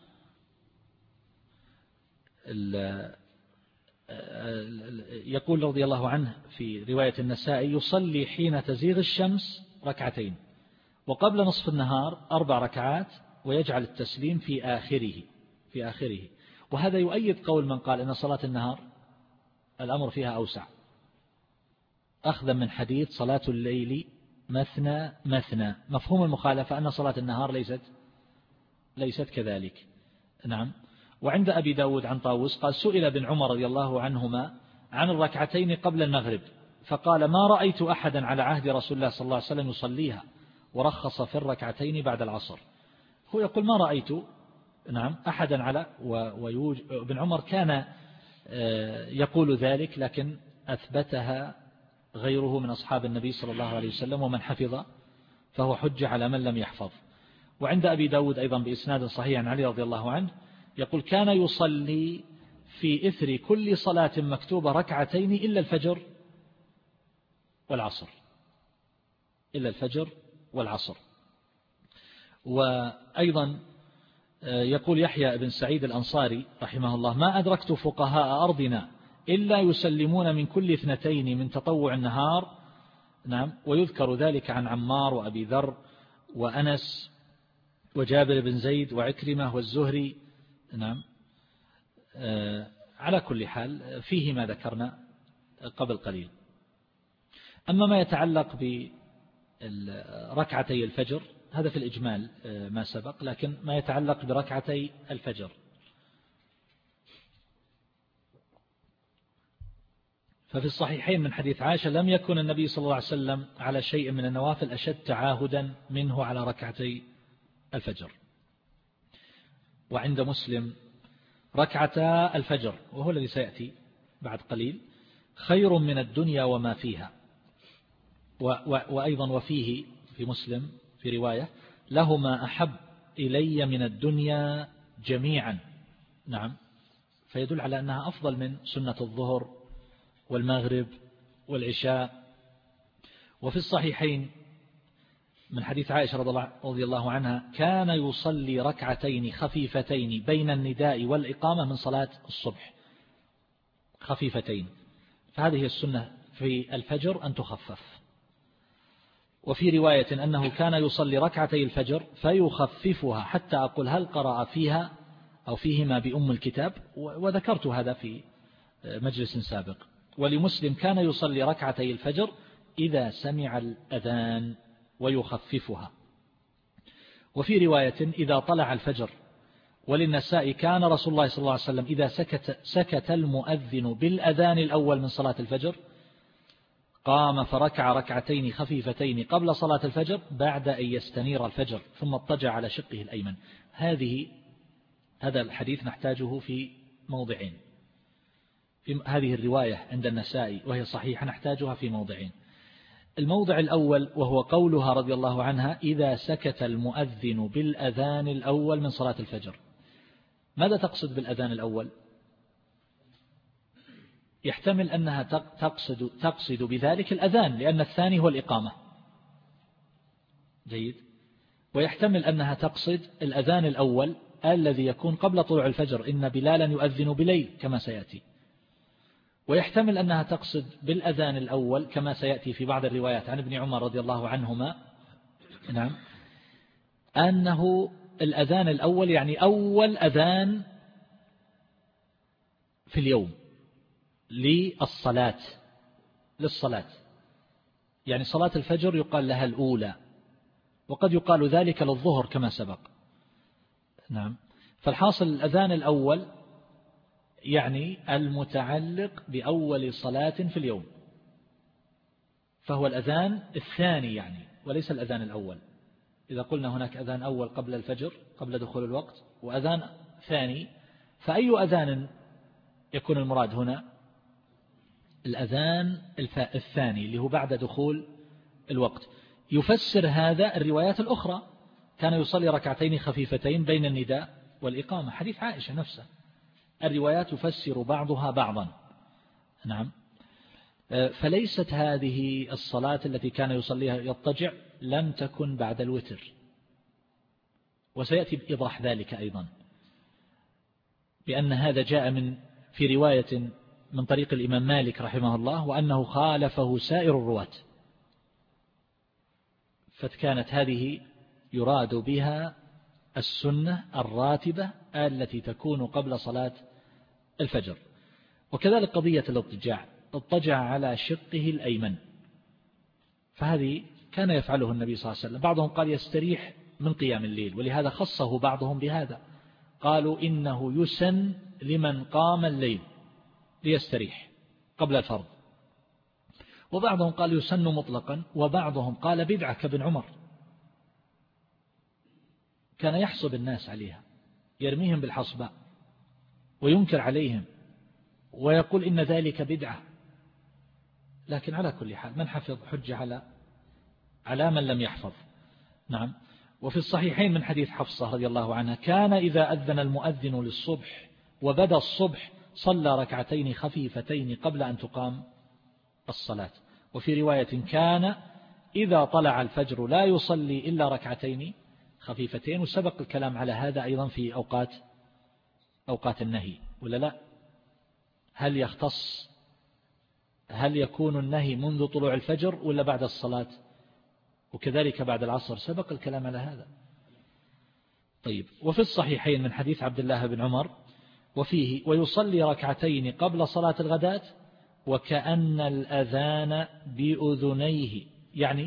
يقول رضي الله عنه في رواية النسائي: يصلي حين تزيغ الشمس ركعتين، وقبل نصف النهار أربع ركعات، ويجعل التسليم في آخره في آخره. وهذا يؤيد قول من قال إن صلاة النهار الأمر فيها أوسع، أخذا من حديث صلاة الليل مثنى مثنى. مفهوم المخالفة أن صلاة النهار ليست ليست كذلك. نعم. وعند أبي داود عن طاووس قال: سئل ابن عمر رضي الله عنهما عن الركعتين قبل المغرب، فقال: ما رأيت أحدا على عهد رسول الله صلى الله عليه وسلم يصليها، ورخص في الركعتين بعد العصر. هو يقول: ما رأيت نعم أحدا على ويوج ابن عمر كان يقول ذلك، لكن أثبتها غيره من أصحاب النبي صلى الله عليه وسلم، ومن حفظ فهو حجة على من لم يحفظ. وعند أبي داود أيضا بإسناد صحيح عن علي رضي الله عنه يقول: كان يصلي في إثر كل صلاة مكتوبة ركعتين إلا الفجر والعصر إلا الفجر والعصر. وأيضا يقول يحيى بن سعيد الأنصاري رحمه الله: ما أدركت فقهاء أرضنا إلا يسلمون من كل اثنتين من تطوع النهار. نعم. ويذكر ذلك عن عمار وأبي ذر وأنس وجابر بن زيد وعكرمة والزهري. نعم. آه على كل حال فيه ما ذكرنا قبل قليل. أما ما يتعلق بركعتي الفجر هذا في الإجمال ما سبق، لكن ما يتعلق بركعتي الفجر ففي الصحيحين من حديث عائشة: لم يكن النبي صلى الله عليه وسلم على شيء من النوافل أشد تعاهدا منه على ركعتي الفجر. وعند مسلم: ركعتا الفجر، وهو الذي سيأتي بعد قليل، خير من الدنيا وما فيها. وأيضا وفيه في مسلم في رواية: لهما أحب إلي من الدنيا جميعا. نعم. فيدل على أنها أفضل من سنة الظهر والمغرب والعشاء. وفي الصحيحين من حديث عائشة رضي الله عنها: كان يصلي ركعتين خفيفتين بين النداء والإقامة من صلاة الصبح، خفيفتين. فهذه السنة في الفجر أن تخفف. وفي رواية أنه كان يصلي ركعتي الفجر فيخففها حتى أقول هل قرأ فيها أو فيهما بأم الكتاب، وذكرت هذا في مجلس سابق. ولمسلم كان يصلي ركعتي الفجر إذا سمع الأذان ويخففها. وفي رواية إذا طلع الفجر. وللنساء كان رسول الله صلى الله عليه وسلم إذا سكت, سكت المؤذن بالأذان الأول من صلاة الفجر قام فركع ركعتين خفيفتين قبل صلاة الفجر بعد أن يستنير الفجر ثم اضطجع على شقه الأيمن. هذه هذا الحديث نحتاجه في موضعين. في هذه الرواية عند النسائي وهي صحيحة نحتاجها في موضعين. الموضع الأول وهو قولها رضي الله عنها إذا سكت المؤذن بالأذان الأول من صلاة الفجر. ماذا تقصد بالأذان الأول؟ يحتمل أنها تقصد, تقصد بذلك الأذان لأن الثاني هو الإقامة. جيد. ويحتمل أنها تقصد الأذان الأول الذي يكون قبل طلوع الفجر إن بلالا يؤذن بليل كما سيأتي. ويحتمل أنها تقصد بالأذان الأول كما سيأتي في بعض الروايات عن ابن عمر رضي الله عنهما نعم أنه الأذان الأول يعني أول أذان في اليوم للصلاة للصلاة يعني صلاة الفجر يقال لها الأولى، وقد يقال ذلك للظهر كما سبق. نعم. فالحاصل الأذان الأول يعني المتعلق بأول صلاة في اليوم، فهو الأذان الثاني يعني وليس الأذان الأول. إذا قلنا هناك أذان أول قبل الفجر قبل دخول الوقت وأذان ثاني، فأي أذان يكون المراد هنا؟ الأذان الثاني اللي هو بعد دخول الوقت. يفسر هذا الروايات الأخرى، كان يصلي ركعتين خفيفتين بين النداء والإقامة، حديث عائشة نفسه. الروايات تفسر بعضها بعضا. نعم. فليست هذه الصلاة التي كان يصليها يضطجع لم تكن بعد الوتر، وسيأتي بإيضاح ذلك أيضا، بأن هذا جاء من في رواية من طريق الإمام مالك رحمه الله وأنه خالفه سائر الرواة، فكانت هذه يراد بها السنة الراتبة التي تكون قبل صلاة الفجر. وكذلك قضية الاضطجاع، اضطجع على شقه الأيمن، فهذه كان يفعله النبي صلى الله عليه وسلم. بعضهم قال يستريح من قيام الليل، ولهذا خصه بعضهم بهذا، قالوا إنه يسن لمن قام الليل ليستريح قبل الفرض. وبعضهم قال يسن مطلقا، وبعضهم قال بدعة كابن عمر كان يحسب الناس عليها، يرميهم بالحصباء وينكر عليهم ويقول إن ذلك بدعة. لكن على كل حال من حفظ حج على على من لم يحفظ. نعم. وفي الصحيحين من حديث حفصة رضي الله عنها كان إذا أذن المؤذن للصبح وبدأ الصبح صلى ركعتين خفيفتين قبل أن تقام الصلاة. وفي رواية كان إذا طلع الفجر لا يصلي إلا ركعتين خفيفتين. وسبق الكلام على هذا أيضا في أوقات أوقات النهي ولا لا؟ هل يختص هل يكون النهي منذ طلوع الفجر ولا بعد الصلاة؟ وكذلك بعد العصر سبق الكلام على هذا. طيب. وفي الصحيحين من حديث عبد الله بن عمر وفيه ويصلي ركعتين قبل صلاة الغداة وكأن الأذان بأذنيه، يعني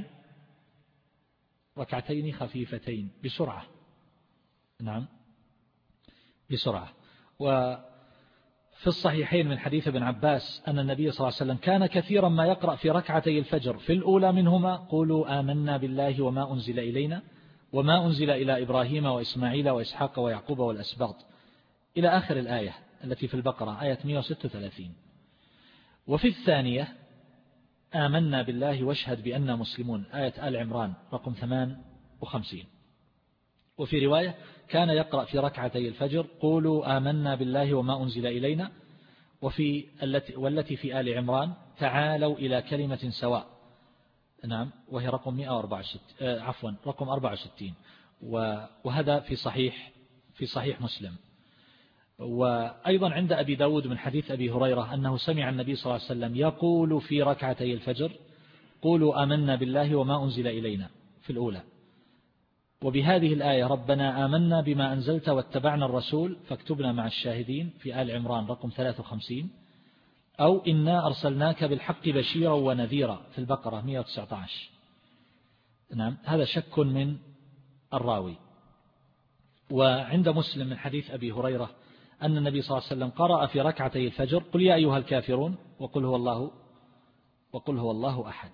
ركعتين خفيفتين بسرعة. نعم بسرعة. وفي الصحيحين من حديث ابن عباس أن النبي صلى الله عليه وسلم كان كثيرا ما يقرأ في ركعتي الفجر في الأولى منهما قولوا آمنا بالله وما أنزل إلينا وما أنزل إلى إبراهيم وإسماعيل وإسحاق ويعقوب والأسباط إلى آخر الآية التي في البقرة آية مئة وستة وثلاثين. وفي الثانية آمنا بالله واشهد بأننا مسلمون آية آل عمران رقم ثمان وخمسين. وفي رواية كان يقرأ في ركعتي الفجر قولوا آمنا بالله وما أنزل إلينا، وفي التي والتي في آل عمران تعالوا إلى كلمة سواء. نعم. وهي رقم مئة وأربعة وستين آه عفوا رقم أربعة وستين. وهذا في صحيح في صحيح مسلم. وأيضا عند أبي داود من حديث أبي هريرة أنه سمع النبي صلى الله عليه وسلم يقول في ركعتي الفجر قولوا آمنا بالله وما أنزل إلينا في الأولى، وبهذه الآية ربنا آمنا بما أنزلت واتبعنا الرسول فاكتبنا مع الشاهدين في آل عمران رقم ثلاثة وخمسين، أو إنا أرسلناك بالحق بشيرا ونذيرا في البقرة مئة وتسعة عشر. نعم، هذا شك من الراوي. وعند مسلم من حديث أبي هريرة أن النبي صلى الله عليه وسلم قرأ في ركعتي الفجر قل يا أيها الكافرون وقل هو الله وقل هو الله أحد.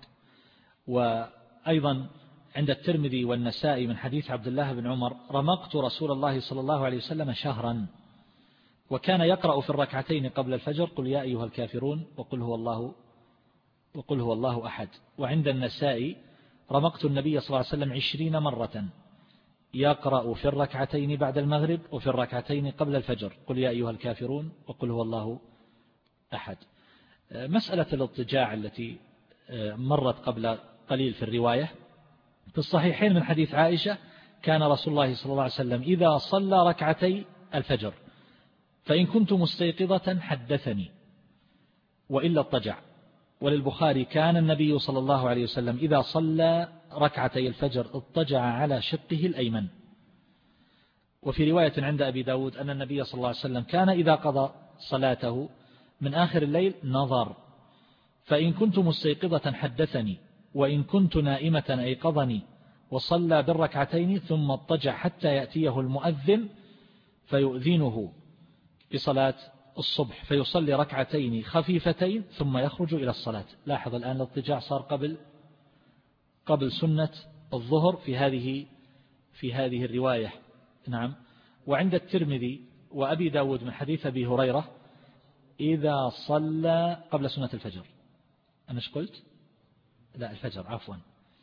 وأيضا عند الترمذي والنسائي من حديث عبد الله بن عمر رمقت رسول الله صلى الله عليه وسلم شهرا وكان يقرأ في الركعتين قبل الفجر قل يا أيها الكافرون وقل هو الله وقل هو الله أحد. وعند النسائي رمقت النبي صلى الله عليه وسلم عشرين مرة يقرأ في الركعتين بعد المغرب وفي الركعتين قبل الفجر قل يا أيها الكافرون وقل هو الله أحد. مسألة الاضطجاع التي مرت قبل قليل في الرواية في الصحيحين من حديث عائشة كان رسول الله صلى الله عليه وسلم إذا صلى ركعتي الفجر فإن كنت مستيقظة حدثني وإلا اضطجع. وللبخاري كان النبي صلى الله عليه وسلم إذا صلى ركعتي الفجر اضطجع على شقه الأيمن. وفي رواية عند أبي داود أن النبي صلى الله عليه وسلم كان إذا قضى صلاته من آخر الليل نظر فإن كنت مستيقظة حدثني وإن كنت نائمة أيقظني وصلى بالركعتين ثم اضطجع حتى يأتيه المؤذن فيؤذنه بصلاة الصبح فيصلي ركعتين خفيفتين ثم يخرج إلى الصلاة. لاحظ الآن الاضطجاع صار قبل قبل سنة الظهر في هذه في هذه الرواية. نعم. وعند الترمذي وأبي داود من حديث أبي هريرة إذا صلى قبل سنة الفجر. أنا ايش قلت؟ لا الفجر عفوا.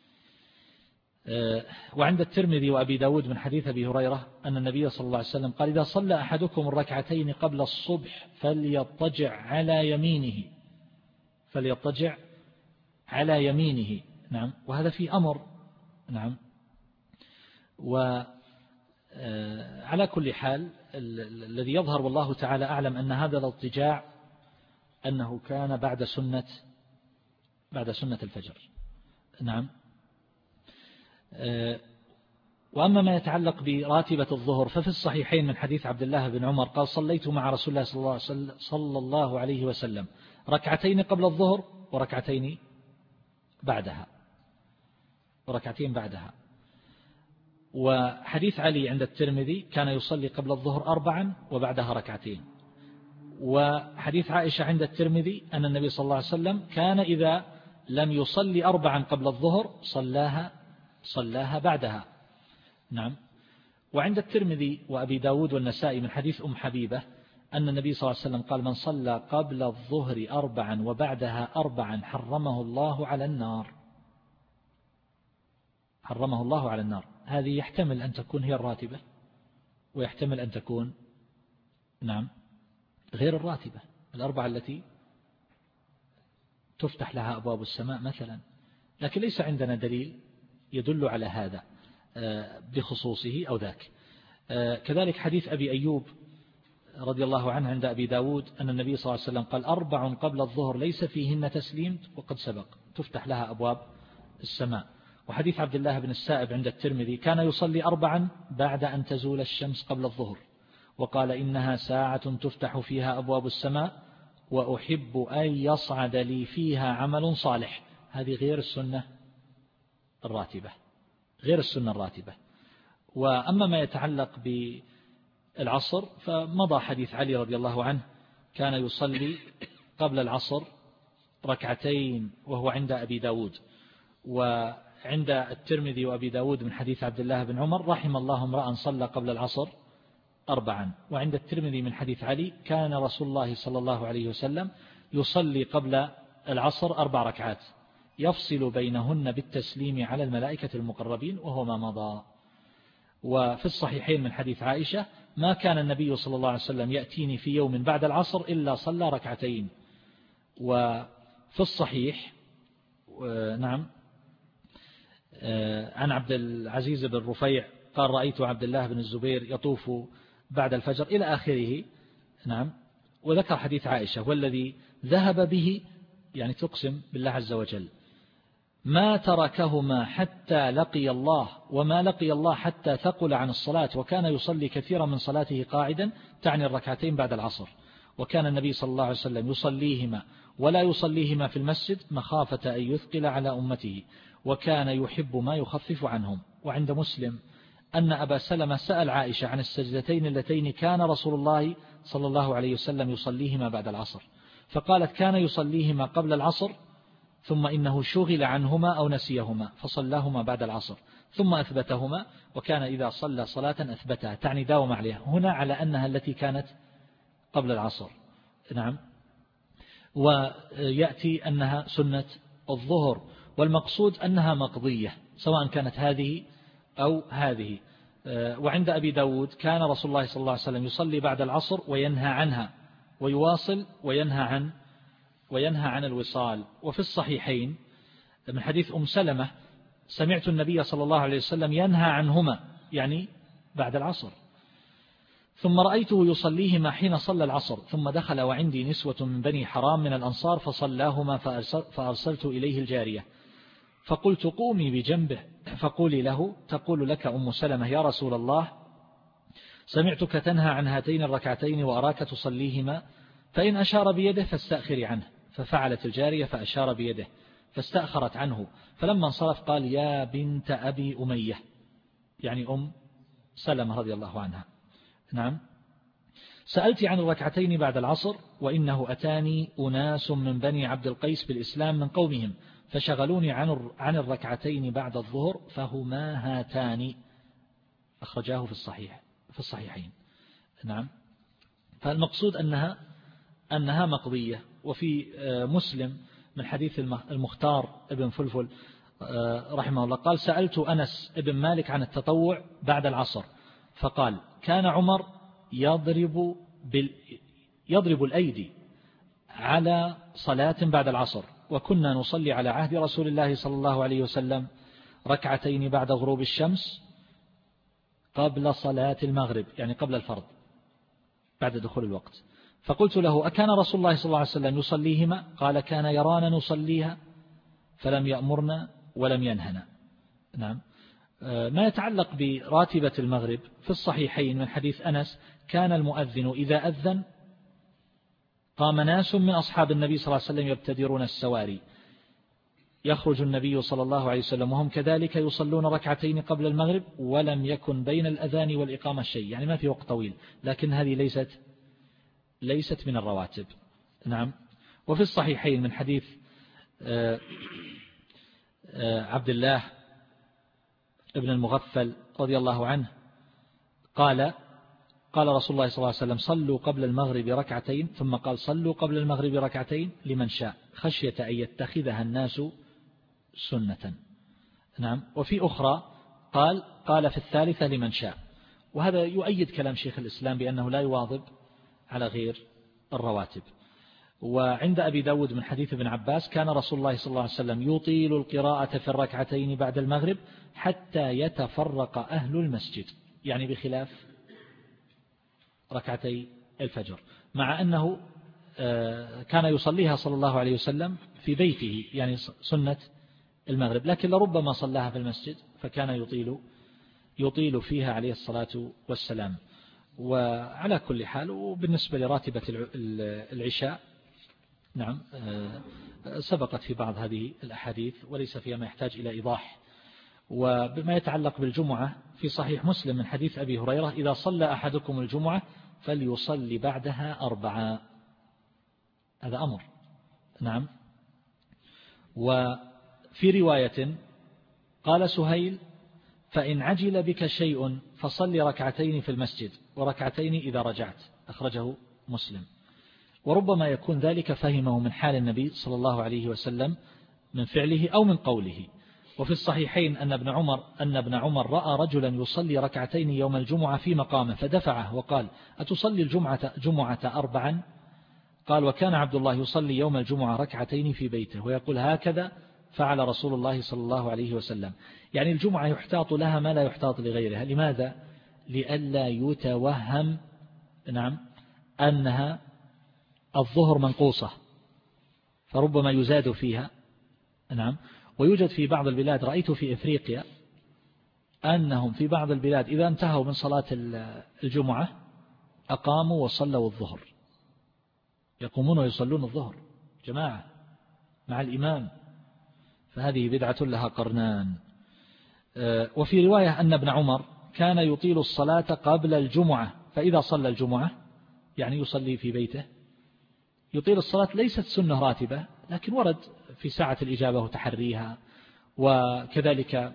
وعند الترمذي وأبي داود من حديث أبي هريرة أن النبي صلى الله عليه وسلم قال إذا صلى أحدكم الركعتين قبل الصبح فليضطجع على يمينه فليضطجع على يمينه. نعم. وهذا في أمر. نعم. وعلى كل حال الذي يظهر والله تعالى أعلم أن هذا الاضطجاع أنه كان بعد سنة بعد سنة الفجر. نعم. وأما ما يتعلق براتبة الظهر ففي الصحيحين من حديث عبد الله بن عمر قال صليت مع رسول الله صلى الله عليه وسلم ركعتين قبل الظهر وركعتين بعدها وركعتين بعدها. وحديث علي عند الترمذي كان يصلي قبل الظهر أربعا وبعدها ركعتين. وحديث عائشة عند الترمذي أن النبي صلى الله عليه وسلم كان إذا لم يصلي أربعا قبل الظهر صلاها صلاها بعدها. نعم. وعند الترمذي وأبي داود والنسائي من حديث أم حبيبة أن النبي صلى الله عليه وسلم قال من صلى قبل الظهر أربعا وبعدها أربعا حرمه الله على النار حرمه الله على النار. هذه يحتمل أن تكون هي الراتبة ويحتمل أن تكون نعم غير الراتبة الأربعة التي تفتح لها أبواب السماء مثلا. لكن ليس عندنا دليل يدل على هذا بخصوصه أو ذاك. كذلك حديث أبي أيوب رضي الله عنه عند أبي داود أن النبي صلى الله عليه وسلم قال أربع قبل الظهر ليس فيهن تسليم وقد سبق تفتح لها أبواب السماء. وحديث عبد الله بن السائب عند الترمذي كان يصلي أربعا بعد أن تزول الشمس قبل الظهر وقال إنها ساعة تفتح فيها أبواب السماء وأحب أن يصعد لي فيها عمل صالح. هذه غير السنة الراتبة غير السنة الراتبة. وأما ما يتعلق بالعصر فمضى حديث علي رضي الله عنه كان يصلي قبل العصر ركعتين وهو عند أبي داود. وعند الترمذي وأبي داود من حديث عبد الله بن عمر رحم الله امرأ صلى قبل العصر أربعا. وعند الترمذي من حديث علي كان رسول الله صلى الله عليه وسلم يصلي قبل العصر أربع ركعات يفصل بينهن بالتسليم على الملائكة المقربين وهو ما مضى. وفي الصحيحين من حديث عائشة ما كان النبي صلى الله عليه وسلم يأتيني في يوم بعد العصر إلا صلى ركعتين. وفي الصحيح نعم عن عبد العزيز بن رفيع قال رأيت عبد الله بن الزبير يطوف بعد الفجر إلى آخره. نعم. وذكر حديث عائشة والذي ذهب به يعني تقسم بالله عز وجل ما تركهما حتى لقي الله، وما لقي الله حتى ثقل عن الصلاة، وكان يصلي كثيرا من صلاته قاعدا، تعني الركعتين بعد العصر. وكان النبي صلى الله عليه وسلم يصليهما ولا يصليهما في المسجد مخافة أن يثقل على أمته، وكان يحب ما يخفف عنهم. وعند مسلم أن أبا سلمة سأل عائشة عن السجدتين اللتين كان رسول الله صلى الله عليه وسلم يصليهما بعد العصر، فقالت كان يصليهما قبل العصر ثم إنه شغل عنهما أو نسيهما فصلاهما بعد العصر ثم أثبتهما، وكان إذا صلى صلاة أثبتها، تعني داوم عليها هنا على أنها التي كانت قبل العصر. نعم. ويأتي أنها سنة الظهر، والمقصود أنها مقضية سواء كانت هذه أو هذه. وعند أبي داود كان رسول الله صلى الله عليه وسلم يصلي بعد العصر وينهى عنها، ويواصل وينهى عن وينهى عن الوصال. وفي الصحيحين من حديث أم سلمة سمعت النبي صلى الله عليه وسلم ينهى عنهما، يعني بعد العصر، ثم رأيته يصليهما حين صلى العصر، ثم دخل وعندي نسوة من بني حرام من الأنصار فصلاهما فأرسلت إليه الجارية فقلت قومي بجنبه فقولي له تقول لك أم سلمة يا رسول الله سمعتك تنهى عن هاتين الركعتين وأراك تصليهما، فإن أشار بيده فاستأخري عنه. ففعلت الجارية فأشار بيده فاستأخرت عنه، فلما انصرف قال يا بنت أبي أمية، يعني أم سلمة رضي الله عنها. نعم. سألت عن الركعتين بعد العصر، وإنه أتاني أناس من بني عبد القيس بالإسلام من قومهم فشغلوني عن عن الركعتين بعد الظهر فهما هاتان، أخرجاه في الصحيح في الصحيحين. نعم. فالمقصود أنها أنها مقضية. وفي مسلم من حديث المختار ابن فلفل رحمه الله قال سألت أنس ابن مالك عن التطوع بعد العصر فقال كان عمر يضرب بال يضرب الأيدي على صلاة بعد العصر، وكنا نصلي على عهد رسول الله صلى الله عليه وسلم ركعتين بعد غروب الشمس قبل صلاة المغرب، يعني قبل الفرض بعد دخول الوقت. فقلت له أكان رسول الله صلى الله عليه وسلم يصليهما؟ قال كان يرانا نصليها فلم يأمرنا ولم ينهنا. نعم. ما يتعلق براتبة المغرب في الصحيحين من حديث أنس كان المؤذن إذا أذن قام ناس من أصحاب النبي صلى الله عليه وسلم يبتدرون السواري، يخرج النبي صلى الله عليه وسلم وهم كذلك يصلون ركعتين قبل المغرب ولم يكن بين الأذان والإقامة شيء، يعني ما في وقت طويل، لكن هذه ليست ليست من الرواتب. نعم. وفي الصحيحين من حديث عبد الله ابن المغفل رضي الله عنه قال قال رسول الله صلى الله عليه وسلم صلوا قبل المغرب ركعتين، ثم قال صلوا قبل المغرب ركعتين لمن شاء خشية أن يتخذها الناس سنة. نعم. وفي أخرى قال قال في الثالثة لمن شاء، وهذا يؤيد كلام شيخ الإسلام بأنه لا يواظب على غير الرواتب. وعند أبي داود من حديث ابن عباس كان رسول الله صلى الله عليه وسلم يطيل القراءة في الركعتين بعد المغرب حتى يتفرق أهل المسجد، يعني بخلاف ركعتي الفجر، مع أنه كان يصليها صلى الله عليه وسلم في بيته، يعني سنة المغرب، لكن لربما صلاها في المسجد فكان يطيل يطيل فيها عليه الصلاة والسلام. وعلى كل حال، وبالنسبة لراتبة العشاء نعم سبقت في بعض هذه الأحاديث وليس فيها ما يحتاج إلى إيضاح. وبما يتعلق بالجمعة في صحيح مسلم من حديث أبي هريرة إذا صلى أحدكم الجمعة فليصلي بعدها أربعة، هذا أمر. نعم. وفي رواية قال سهيل فإن عجل بك شيء فصل ركعتين في المسجد وركعتين إذا رجعت، أخرجه مسلم. وربما يكون ذلك فهمه من حال النبي صلى الله عليه وسلم من فعله أو من قوله. وفي الصحيحين أن ابن عمر أن ابن عمر رأى رجلا يصلي ركعتين يوم الجمعة في مقامه فدفعه وقال أتصلي الجمعة جمعة أربعا؟ قال وكان عبد الله يصلي يوم الجمعة ركعتين في بيته ويقول هكذا فعل رسول الله صلى الله عليه وسلم. يعني الجمعة يحتاط لها ما لا يحتاط لغيرها. لماذا؟ لئلا يتوهم نعم أنها الظهر منقوصة فربما يزاد فيها. نعم. ويوجد في بعض البلاد، رأيت في إفريقيا أنهم في بعض البلاد إذا انتهوا من صلاة الجمعة أقاموا وصلوا الظهر، يقومون ويصلون الظهر جماعة مع الإمام، فهذه بدعة لها قرنان. وفي رواية أن ابن عمر كان يطيل الصلاة قبل الجمعة، فإذا صلى الجمعة يعني يصلي في بيته يطيل الصلاة، ليست سنة راتبة لكن ورد في ساعة الإجابة وتحريها. وكذلك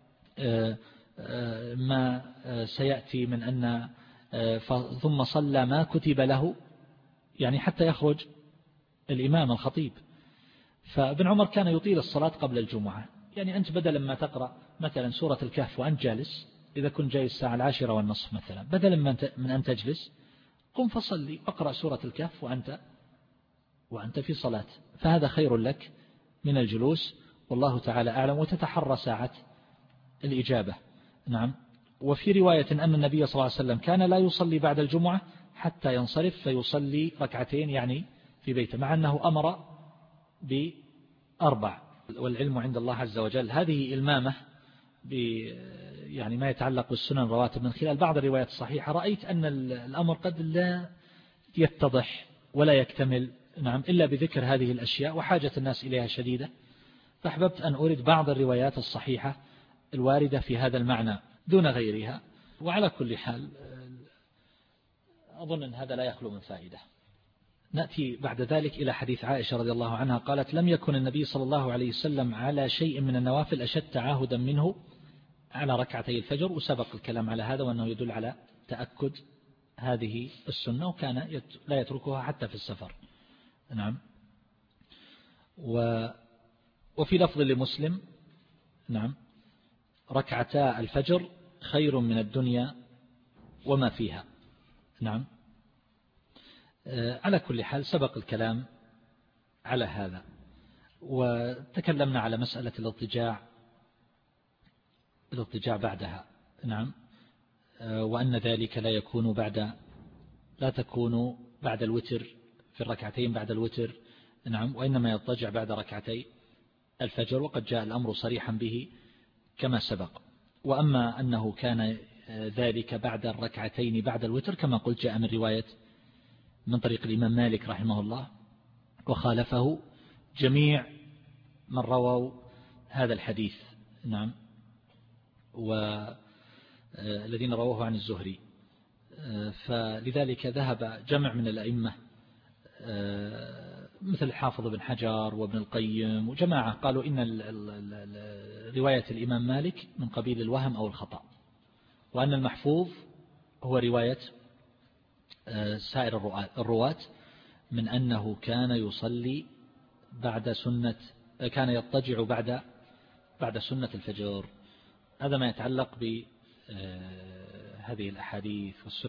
ما سيأتي من أن ثم صلى ما كتب له، يعني حتى يخرج الإمام الخطيب. فابن عمر كان يطيل الصلاة قبل الجمعة، يعني أنت بدل ما تقرأ مثلا سورة الكهف وأنت جالس، إذا كنت جاي الساعة العاشرة والنصف مثلا، بدل من أن تجلس قم فصلي واقرأ سورة الكهف وأنت وأنت في صلاة، فهذا خير لك من الجلوس، والله تعالى أعلم. وتتحرى ساعة الإجابة. نعم. وفي رواية أن النبي صلى الله عليه وسلم كان لا يصلي بعد الجمعة حتى ينصرف فيصلي ركعتين يعني في بيته، مع أنه أمر بأربع، والعلم عند الله عز وجل. هذه المامة يعني ما يتعلق بالسنن الرواتب من خلال بعض الروايات الصحيحة. رأيت أن الأمر قد لا يتضح ولا يكتمل نعم إلا بذكر هذه الأشياء، وحاجة الناس إليها شديدة، فأحببت أن أريد بعض الروايات الصحيحة الواردة في هذا المعنى دون غيرها. وعلى كل حال أظن أن هذا لا يخلو من فائدة. نأتي بعد ذلك إلى حديث عائشة رضي الله عنها قالت: لم يكن النبي صلى الله عليه وسلم على شيء من النوافل أشد تعاهدا منه على ركعتي الفجر. وسبق الكلام على هذا، وأنه يدل على تأكد هذه السنة، وكان لا يتركها حتى في السفر. نعم. و وفي لفظ لمسلم نعم ركعتا الفجر خير من الدنيا وما فيها. نعم. على كل حال سبق الكلام على هذا، وتكلمنا على مسألة الاضطجاع الاضطجاع بعدها. نعم. وأن ذلك لا يكون بعد لا تكون بعد الوتر في الركعتين بعد الوتر. نعم. وإنما يضطجع بعد ركعتي الفجر، وقد جاء الأمر صريحا به كما سبق. وأما أنه كان ذلك بعد الركعتين بعد الوتر كما قلت جاء من رواية من طريق الإمام مالك رحمه الله، وخالفه جميع من رووا هذا الحديث. نعم. والذين رووه عن الزهري. فلذلك ذهب جمع من الأئمة مثل الحافظ بن حجر وابن القيم وجماعة قالوا إن رواية الإمام مالك من قبيل الوهم أو الخطأ، وأن المحفوظ هو رواية سائر الرواة من أنه كان يصلي بعد سنة كان يضطجع بعد بعد سنة الفجر. هذا ما يتعلق بهذه الأحاديث والسنة